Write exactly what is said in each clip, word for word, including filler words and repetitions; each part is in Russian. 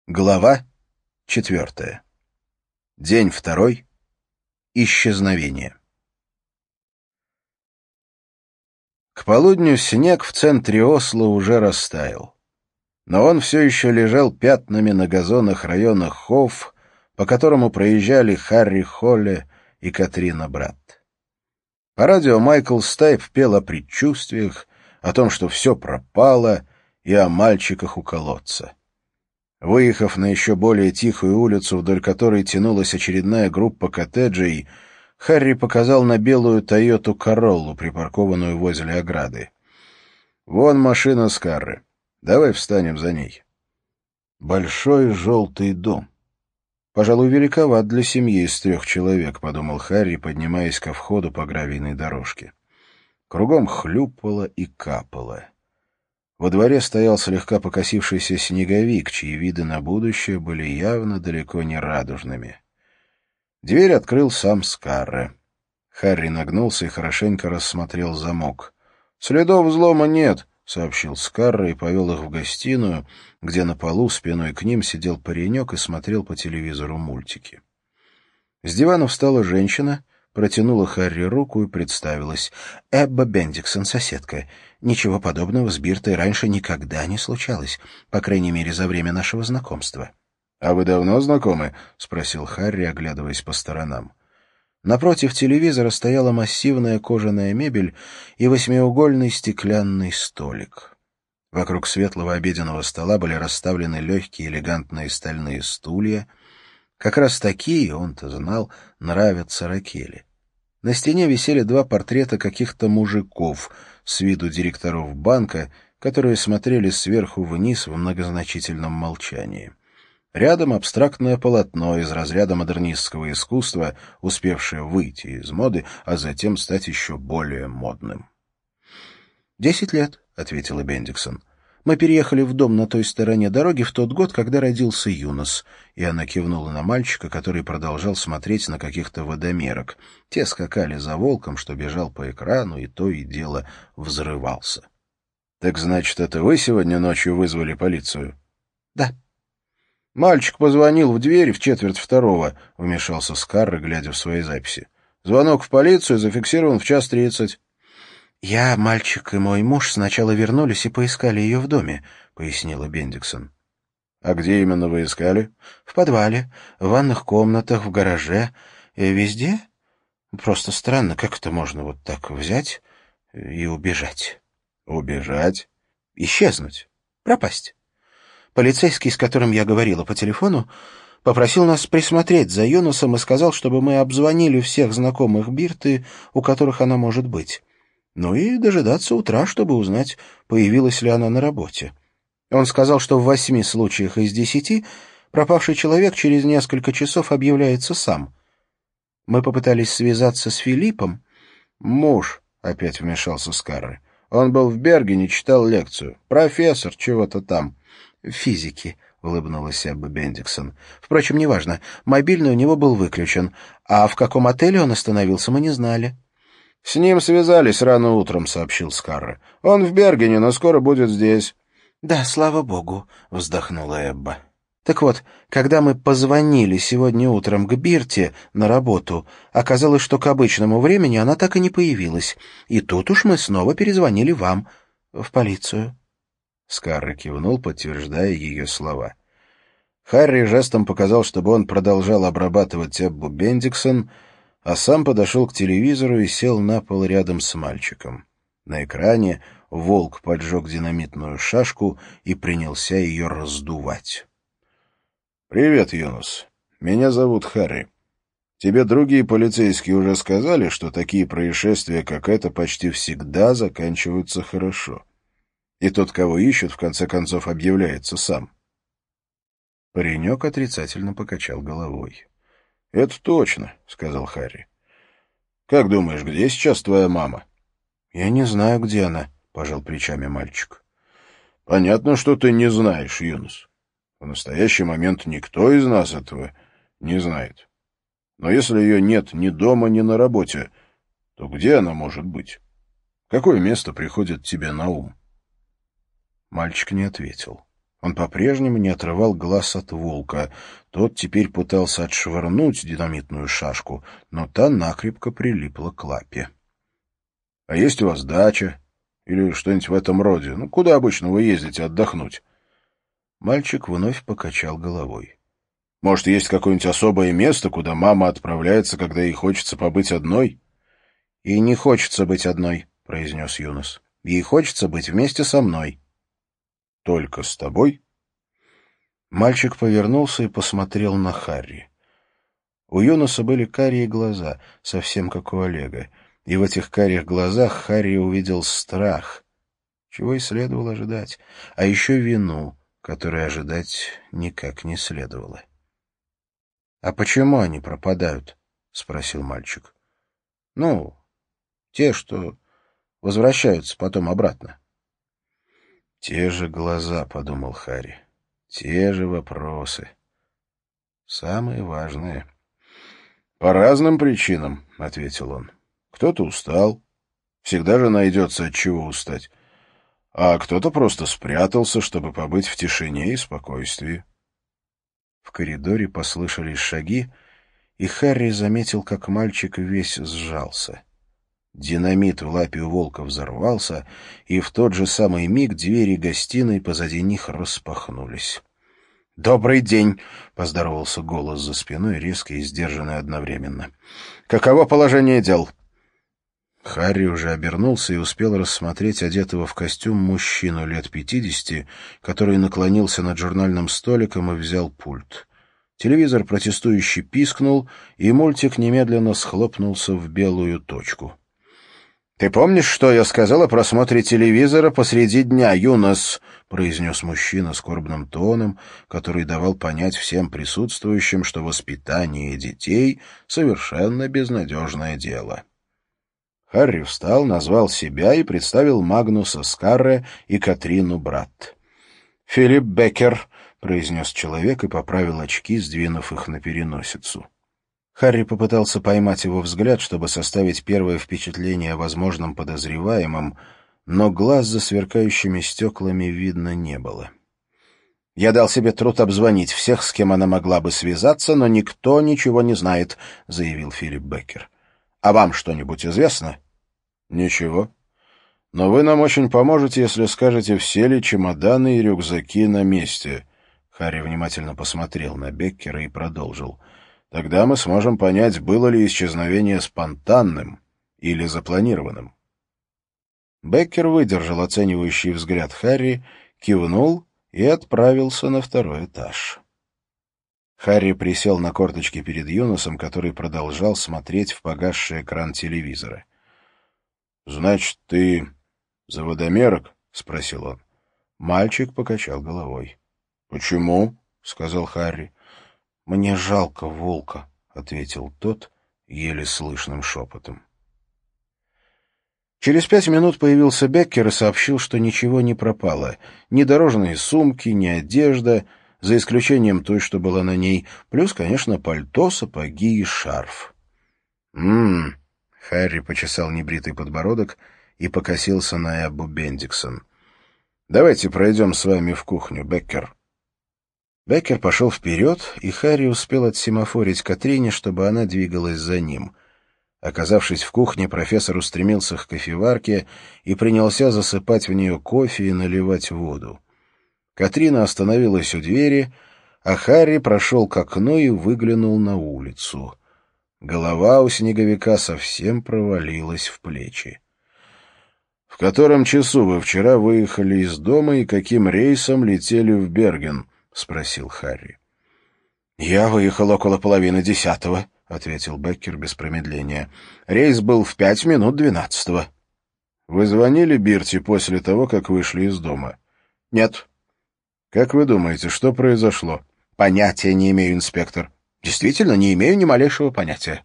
Глава четвертая. День второй. Исчезновение. К полудню снег в центре Осло уже растаял. Но он все еще лежал пятнами на газонах района Хофф, по которому проезжали Харри Холле и Катрина Брат. По радио Майкл Стайп пел о предчувствиях, о том, что все пропало, и о мальчиках у колодца. Выехав на еще более тихую улицу, вдоль которой тянулась очередная группа коттеджей, Харри показал на белую «Тойоту Короллу», припаркованную возле ограды. «Вон машина Скарры. Давай встанем за ней». Большой желтый дом. «Пожалуй, великоват для семьи из трех человек», — подумал Харри, поднимаясь ко входу по гравийной дорожке. Кругом хлюпало и капало. Во дворе стоял слегка покосившийся снеговик, чьи виды на будущее были явно далеко не радужными. Дверь открыл сам Скарре. Харри нагнулся и хорошенько рассмотрел замок. «Следов взлома нет», — сообщил Скарре и повел их в гостиную, где на полу спиной к ним сидел паренек и смотрел по телевизору мультики. С дивана встала женщина, протянула Харри руку и представилась. «Эбба Бендиксон, соседка. Ничего подобного с Биртой раньше никогда не случалось, по крайней мере, за время нашего знакомства». «А вы давно знакомы?» — спросил Харри, оглядываясь по сторонам. Напротив телевизора стояла массивная кожаная мебель и восьмиугольный стеклянный столик. Вокруг светлого обеденного стола были расставлены легкие элегантные стальные стулья. Как раз такие, он-то знал, нравятся Ракели. На стене висели два портрета каких-то мужиков с виду директоров банка, которые смотрели сверху вниз в многозначительном молчании. Рядом абстрактное полотно из разряда модернистского искусства, успевшее выйти из моды, а затем стать еще более модным. «Десять лет», — ответила Бендиксон. «Мы переехали в дом на той стороне дороги в тот год, когда родился Юнос», и она кивнула на мальчика, который продолжал смотреть на каких-то водомерок. Те скакали за волком, что бежал по экрану, и то и дело взрывался. «Так значит, это вы сегодня ночью вызвали полицию?» «Да». «Мальчик позвонил в дверь в четверть второго», — вмешался Скарре, глядя в свои записи. «Звонок в полицию зафиксирован в час тридцать». «Я, мальчик и мой муж сначала вернулись и поискали ее в доме», — пояснила Бендиксон. «А где именно вы искали?» «В подвале, в ванных комнатах, в гараже. И везде. Просто странно, как это можно вот так взять и убежать». «Убежать?» «Исчезнуть. Пропасть. Полицейский, с которым я говорила по телефону, попросил нас присмотреть за Юносом и сказал, чтобы мы обзвонили всех знакомых Бирты, у которых она может быть. Ну и дожидаться утра, чтобы узнать, появилась ли она на работе. Он сказал, что в восьми случаях из десяти пропавший человек через несколько часов объявляется сам. Мы попытались связаться с Филиппом». «Муж», — опять вмешался Скарре. «Он был в Бергене, читал лекцию. Профессор чего-то там». «Физики», — улыбнулась Эбба Бендиксон. «Впрочем, неважно. Мобильный у него был выключен. А в каком отеле он остановился, мы не знали». «С ним связались рано утром», — сообщил Скарре. «Он в Бергене, но скоро будет здесь». «Да, слава богу», — вздохнула Эбба. «Так вот, когда мы позвонили сегодня утром к Бирте на работу, оказалось, что к обычному времени она так и не появилась. И тут уж мы снова перезвонили вам, в полицию». Скарре кивнул, подтверждая ее слова. Харри жестом показал, чтобы он продолжал обрабатывать Эббу Бендиксон, а сам подошел к телевизору и сел на пол рядом с мальчиком. На экране волк поджег динамитную шашку и принялся ее раздувать. «Привет, Юнос. Меня зовут Харри. Тебе другие полицейские уже сказали, что такие происшествия, как это, почти всегда заканчиваются хорошо. И тот, кого ищут, в конце концов объявляется сам». Паренек отрицательно покачал головой. «Это точно», — сказал Харри. «Как думаешь, где сейчас твоя мама?» «Я не знаю, где она», — пожал плечами мальчик. «Понятно, что ты не знаешь, Юнос. В настоящий момент никто из нас этого не знает. Но если ее нет ни дома, ни на работе, то где она может быть? Какое место приходит тебе на ум?» Мальчик не ответил. Он по-прежнему не отрывал глаз от волка. Тот теперь пытался отшвырнуть динамитную шашку, но та накрепко прилипла к лапе. — А есть у вас дача? Или что-нибудь в этом роде? Ну, куда обычно вы ездите отдохнуть? Мальчик вновь покачал головой. — Может, есть какое-нибудь особое место, куда мама отправляется, когда ей хочется побыть одной? — Ей не хочется быть одной, — произнес Юнос. — Ей хочется быть вместе со мной. — Только с тобой? Мальчик повернулся и посмотрел на Харри. У Юноса были карие глаза, совсем как у Олега, и в этих карих глазах Харри увидел страх, чего и следовало ожидать, а еще вину, которую ожидать никак не следовало. — А почему они пропадают? — спросил мальчик. — Ну, те, что возвращаются потом обратно. — Те же глаза, — подумал Харри, — те же вопросы. Самые важные. — По разным причинам, — ответил он. — Кто-то устал. Всегда же найдется от чего устать. А кто-то просто спрятался, чтобы побыть в тишине и спокойствии. В коридоре послышались шаги, и Харри заметил, как мальчик весь сжался. Динамит в лапе у волка взорвался, и в тот же самый миг двери гостиной позади них распахнулись. «Добрый день!» — поздоровался голос за спиной, резкий и сдержанный одновременно. «Каково положение дел?» Харри уже обернулся и успел рассмотреть одетого в костюм мужчину лет пятидесяти, который наклонился над журнальным столиком и взял пульт. Телевизор протестующе пискнул, и мультик немедленно схлопнулся в белую точку. «Ты помнишь, что я сказал о просмотре телевизора посреди дня, Юнос?» — произнес мужчина скорбным тоном, который давал понять всем присутствующим, что воспитание детей — совершенно безнадежное дело. Харри встал, назвал себя и представил Магнуса Скарре и Катрину Братт. «Филипп Беккер», — произнес человек и поправил очки, сдвинув их на переносицу. Харри попытался поймать его взгляд, чтобы составить первое впечатление о возможном подозреваемом, но глаз за сверкающими стеклами видно не было. «Я дал себе труд обзвонить всех, с кем она могла бы связаться, но никто ничего не знает», — заявил Филипп Беккер. «А вам что-нибудь известно?» «Ничего. Но вы нам очень поможете, если скажете, все ли чемоданы и рюкзаки на месте». Харри внимательно посмотрел на Беккера и продолжил. «Тогда мы сможем понять, было ли исчезновение спонтанным или запланированным». Беккер выдержал оценивающий взгляд Харри, кивнул и отправился на второй этаж. Харри присел на корточки перед Юносом, который продолжал смотреть в погасший экран телевизора. — Значит, ты заводомерок? — спросил он. Мальчик покачал головой. — Почему? — сказал Харри. — Мне жалко волка, — ответил тот еле слышным шепотом. Через пять минут появился Беккер и сообщил, что ничего не пропало. Ни дорожные сумки, ни одежда, за исключением той, что была на ней, плюс, конечно, пальто, сапоги и шарф. «М-м-м», Харри почесал небритый подбородок и покосился на Эббу Бендиксон. «Давайте пройдем с вами в кухню, Беккер». Беккер пошел вперед, и Харри успел отсемафорить Катрине, чтобы она двигалась за ним. Оказавшись в кухне, профессор устремился к кофеварке и принялся засыпать в нее кофе и наливать воду. Катрина остановилась у двери, а Харри прошел к окну и выглянул на улицу. Голова у снеговика совсем провалилась в плечи. — В котором часу вы вчера выехали из дома и каким рейсом летели в Берген? — спросил Харри. — Я выехал около половины десятого, — ответил Беккер без промедления. — Рейс был в пять минут двенадцатого. — Вы звонили Бирти после того, как вышли из дома? — Нет. — Как вы думаете, что произошло? — Понятия не имею, инспектор. Действительно, не имею ни малейшего понятия.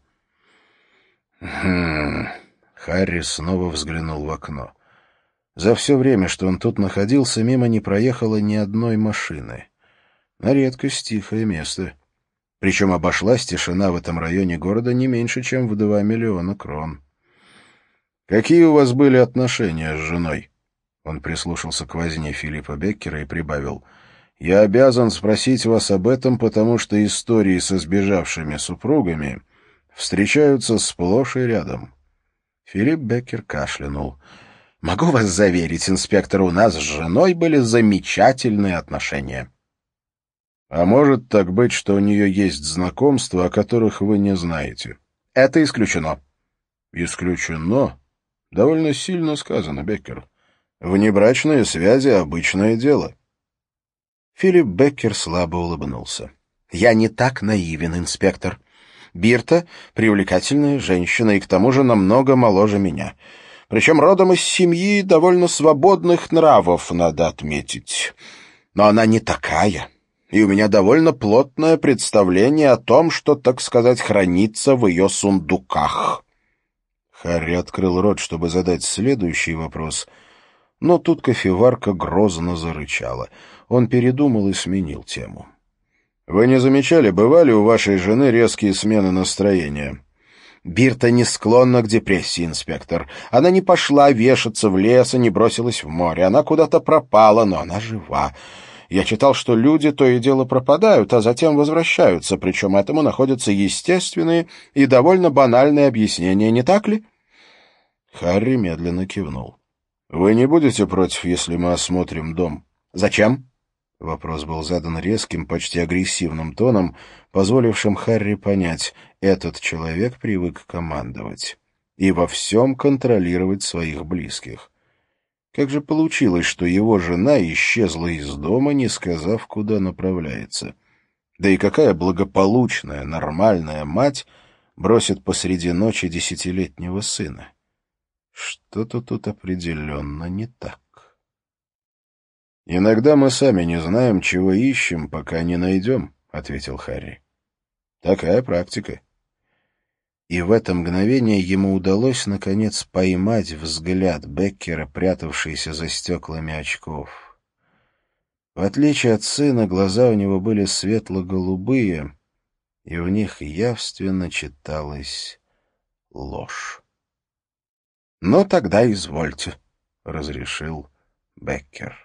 Хм. Харри снова взглянул в окно. За все время, что он тут находился, мимо не проехало ни одной машины. На редкость тихое место. Причем обошлась тишина в этом районе города не меньше, чем в два миллиона крон. «Какие у вас были отношения с женой?» Он прислушался к возне Филиппа Беккера и прибавил. Я обязан спросить вас об этом, потому что истории со сбежавшими супругами встречаются сплошь и рядом». Филипп Беккер кашлянул. «Могу вас заверить, инспектор, у нас с женой были замечательные отношения». «А может так быть, что у нее есть знакомства, о которых вы не знаете?» «Это исключено». «Исключено? Довольно сильно сказано, Беккер. Внебрачные связи — обычное дело». Филипп Беккер слабо улыбнулся. «Я не так наивен, инспектор. Бирта — привлекательная женщина и к тому же намного моложе меня. Причем родом из семьи довольно свободных нравов, надо отметить. Но она не такая, и у меня довольно плотное представление о том, что, так сказать, хранится в ее сундуках». Харри открыл рот, чтобы задать следующий вопрос, но тут кофеварка грозно зарычала. Он передумал и сменил тему. «Вы не замечали, бывали у вашей жены резкие смены настроения?» «Бирта не склонна к депрессии, инспектор. Она не пошла вешаться в лес и не бросилась в море. Она куда-то пропала, но она жива. Я читал, что люди то и дело пропадают, а затем возвращаются, причем этому находятся естественные и довольно банальные объяснения, не так ли?» Харри медленно кивнул. «Вы не будете против, если мы осмотрим дом?» «Зачем?» Вопрос был задан резким, почти агрессивным тоном, позволившим Харри понять, этот человек привык командовать и во всем контролировать своих близких. Как же получилось, что его жена исчезла из дома, не сказав, куда направляется? Да и какая благополучная, нормальная мать бросит посреди ночи десятилетнего сына? Что-то тут определенно не так. «Иногда мы сами не знаем, чего ищем, пока не найдем», — ответил Харри. «Такая практика». И в это мгновение ему удалось, наконец, поймать взгляд Беккера, прятавшийся за стеклами очков. В отличие от сына, глаза у него были светло-голубые, и в них явственно читалась ложь. «Ну, тогда извольте», — разрешил Беккер.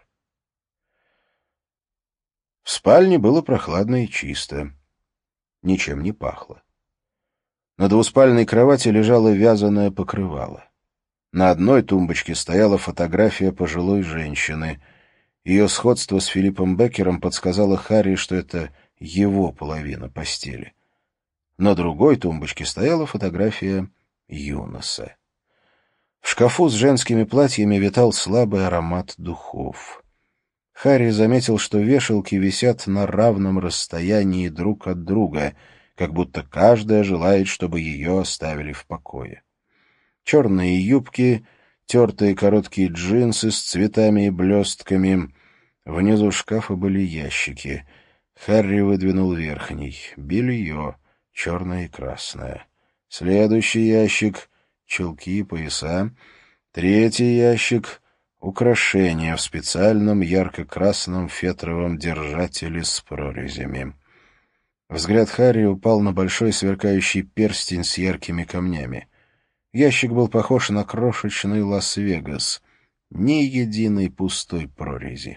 В спальне было прохладно и чисто. Ничем не пахло. На двуспальной кровати лежало вязаное покрывало. На одной тумбочке стояла фотография пожилой женщины. Ее сходство с Филиппом Беккером подсказало Харри, что это его половина постели. На другой тумбочке стояла фотография Юноса. В шкафу с женскими платьями витал слабый аромат духов. Харри заметил, что вешалки висят на равном расстоянии друг от друга, как будто каждая желает, чтобы ее оставили в покое. Черные юбки, тертые короткие джинсы с цветами и блестками. Внизу шкафа были ящики. Харри выдвинул верхний. Белье, черное и красное. Следующий ящик — чулки и пояса. Третий ящик — украшения в специальном ярко-красном фетровом держателе с прорезями. Взгляд Харри упал на большой сверкающий перстень с яркими камнями. Ящик был похож на крошечный Лас-Вегас. Ни единой пустой прорези.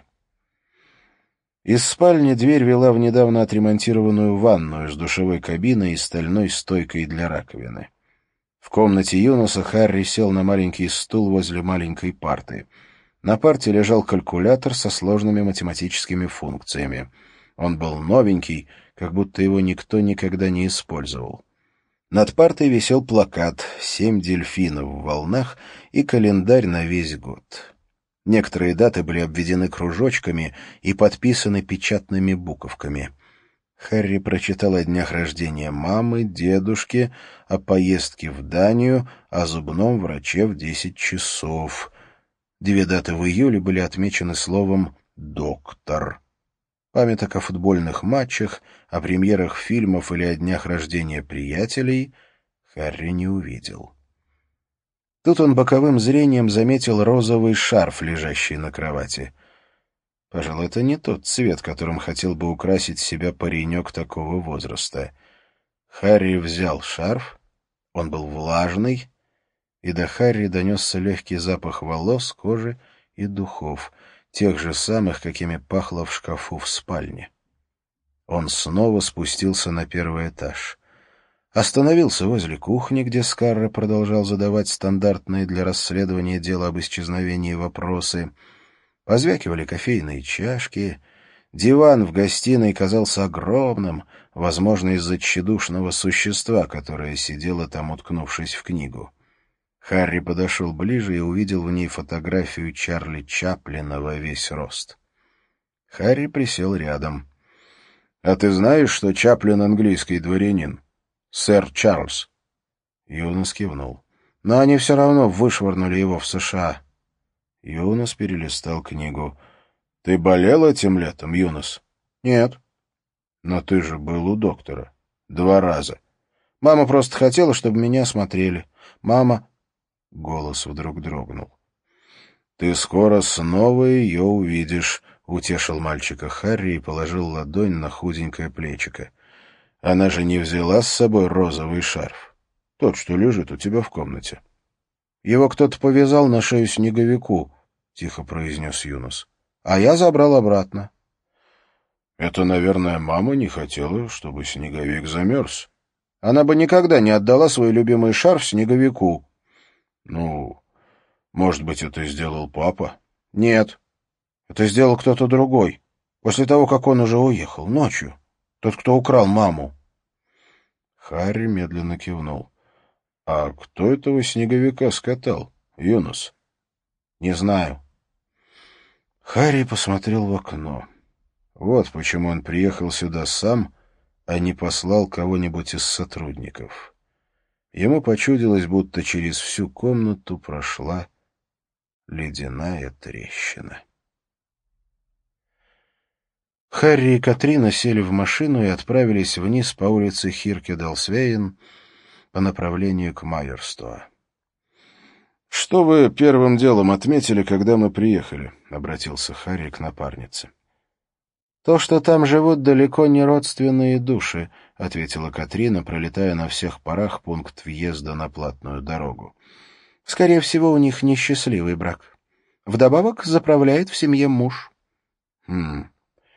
Из спальни дверь вела в недавно отремонтированную ванную с душевой кабиной и стальной стойкой для раковины. В комнате Юноса Харри сел на маленький стул возле маленькой парты. На парте лежал калькулятор со сложными математическими функциями. Он был новенький, как будто его никто никогда не использовал. Над партой висел плакат «Семь дельфинов в волнах» и календарь на весь год. Некоторые даты были обведены кружочками и подписаны печатными буковками. Харри прочитал о днях рождения мамы, дедушки, о поездке в Данию, о зубном враче в десять часов. Две даты в июле были отмечены словом «доктор». Памяток о футбольных матчах, о премьерах фильмов или о днях рождения приятелей Харри не увидел. Тут он боковым зрением заметил розовый шарф, лежащий на кровати. Пожалуй, это не тот цвет, которым хотел бы украсить себя паренек такого возраста. Харри взял шарф, он был влажный, и до Харри донесся легкий запах волос, кожи и духов. тех же самых, какими пахло в шкафу в спальне. Он снова спустился на первый этаж. Остановился возле кухни, где Скарра продолжал задавать стандартные для расследования дела об исчезновении вопросы. Позвякивали кофейные чашки. Диван в гостиной казался огромным, возможно, из-за тщедушного существа, которое сидело там, уткнувшись в книгу. Харри подошел ближе и увидел в ней фотографию Чарли Чаплина во весь рост. Харри присел рядом. — А ты знаешь, что Чаплин английский дворянин? Сэр Чарльз. Юнос кивнул. — Но они все равно вышвырнули его в США. Юнос перелистал книгу. — Ты болел этим летом, Юнос? — Нет. — Но ты же был у доктора. Два раза. Мама просто хотела, чтобы меня осмотрели. Мама... Голос вдруг дрогнул. — Ты скоро снова ее увидишь, — утешил мальчика Харри и положил ладонь на худенькое плечико. — Она же не взяла с собой розовый шарф? Тот, что лежит у тебя в комнате. — Его кто-то повязал на шею снеговику, — тихо произнес Юнос. — А я забрал обратно. — Это, наверное, мама не хотела, чтобы снеговик замерз. Она бы никогда не отдала свой любимый шарф снеговику. — Ну, может быть, это сделал папа? — Нет. Это сделал кто-то другой. После того, как он уже уехал, ночью. Тот, кто украл маму. Харри медленно кивнул. — А кто этого снеговика скатал, Юнос? — Не знаю. Харри посмотрел в окно. Вот почему он приехал сюда сам, а не послал кого-нибудь из сотрудников. Ему почудилось, будто через всю комнату прошла ледяная трещина. Харри и Катрина сели в машину и отправились вниз по улице Хирке-Далсвейн по направлению к Майерстоа. — Что вы первым делом отметили, когда мы приехали? — обратился Харри к напарнице. — То, что там живут далеко не родственные души, — ответила Катрина, пролетая на всех парах пункт въезда на платную дорогу. — Скорее всего, у них несчастливый брак. Вдобавок заправляет в семье муж. — Хм...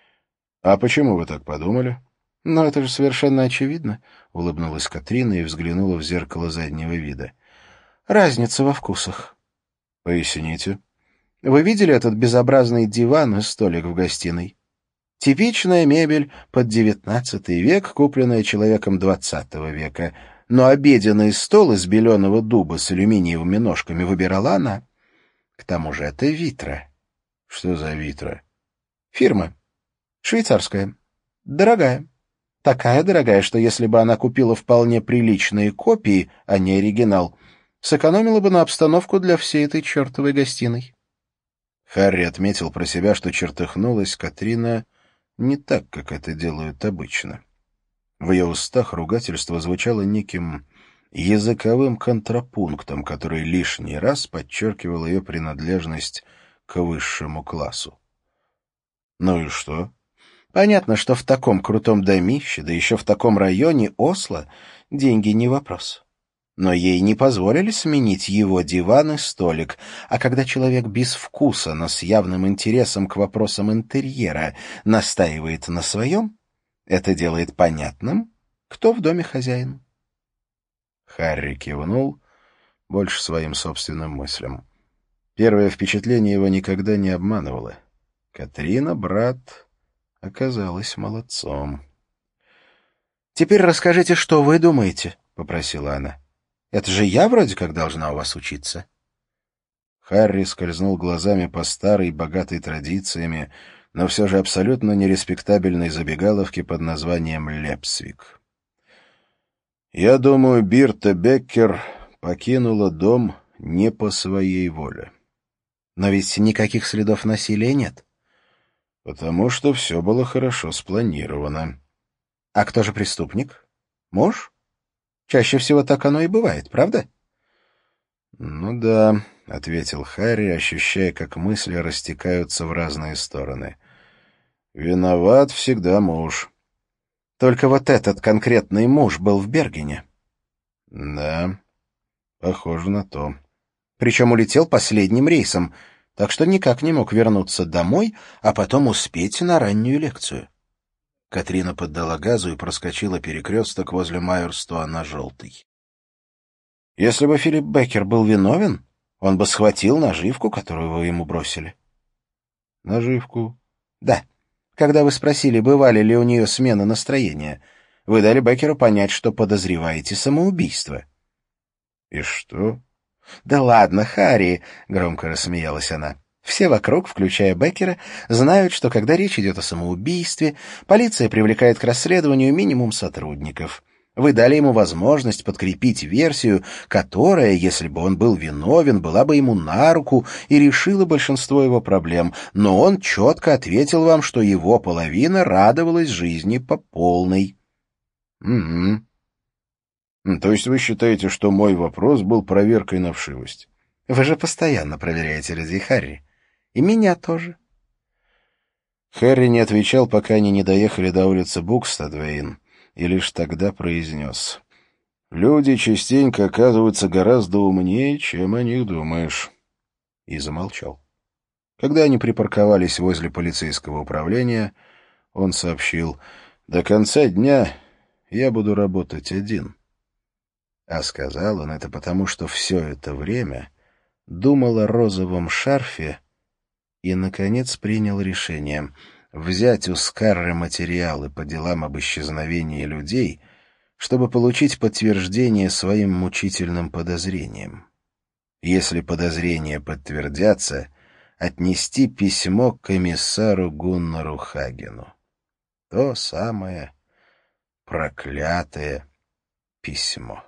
«А почему вы так подумали?» «Ну, это же совершенно очевидно», — улыбнулась Катрина и взглянула в зеркало заднего вида. «Разница во вкусах». «Поясните». «Вы видели этот безобразный диван и столик в гостиной? Типичная мебель под девятнадцатый век, купленная человеком двадцатого века. Но обеденный стол из беленого дуба с алюминиевыми ножками выбирала она. К тому же это Витра». «Что за Витра?» «Фирма. Швейцарская. Дорогая. Такая дорогая, что если бы она купила вполне приличные копии, а не оригинал, сэкономила бы на обстановку для всей этой чертовой гостиной». Харри отметил про себя, что чертыхнулась Катрина не так, как это делают обычно. В ее устах ругательство звучало неким языковым контрапунктом, который лишний раз подчеркивал ее принадлежность к высшему классу. «Ну и что?» Понятно, что в таком крутом домище, да еще в таком районе Осло, деньги не вопрос. Но ей не позволили сменить его диван и столик, а когда человек без вкуса, но с явным интересом к вопросам интерьера настаивает на своем, это делает понятным, кто в доме хозяин. Харри кивнул, больше своим собственным мыслям. Первое впечатление его никогда не обманывало. Катрина, брат... оказалась молодцом. «Теперь расскажите, что вы думаете», — попросила она. «Это же я вроде как должна у вас учиться». Харри скользнул глазами по старой, богатой традициями, но все же абсолютно нереспектабельной забегаловке под названием Лепсвик. «Я думаю, Бирта Беккер покинула дом не по своей воле». «Но ведь никаких следов насилия нет». «Потому что все было хорошо спланировано». «А кто же преступник? Муж? Чаще всего так оно и бывает, правда?» «Ну да», — ответил Харри, ощущая, как мысли растекаются в разные стороны. «Виноват всегда муж». «Только вот этот конкретный муж был в Бергене». «Да, похоже на то». «Причем улетел последним рейсом. так что никак не мог вернуться домой, а потом успеть на раннюю лекцию. Катрина поддала газу и проскочила перекресток возле Майерстуа на желтый. Если бы Филипп Беккер был виновен, он бы схватил наживку, которую вы ему бросили. Наживку? Да. Когда вы спросили, бывали ли у нее смены настроения, вы дали Беккеру понять, что подозреваете самоубийство. И что? Да ладно, Харри, громко рассмеялась она. Все вокруг, включая Беккера, знают, что когда речь идет о самоубийстве, полиция привлекает к расследованию минимум сотрудников. Вы дали ему возможность подкрепить версию, которая, если бы он был виновен, была бы ему на руку и решила большинство его проблем, но он четко ответил вам, что его половина радовалась жизни по полной. Угу. То есть вы считаете, что мой вопрос был проверкой на вшивость? Вы же постоянно проверяете людей, Харри. И меня тоже. Харри не отвечал, пока они не доехали до улицы Букстадвейн, и лишь тогда произнес: «Люди частенько оказываются гораздо умнее, чем о них думаешь». И замолчал. Когда они припарковались возле полицейского управления, он сообщил: «До конца дня я буду работать один». А сказал он это потому, что все это время думал о розовом шарфе и, наконец, принял решение взять у Скарры материалы по делам об исчезновении людей, чтобы получить подтверждение своим мучительным подозрениям. Если подозрения подтвердятся, отнести письмо к комиссару Гуннару Хагену. То самое проклятое письмо.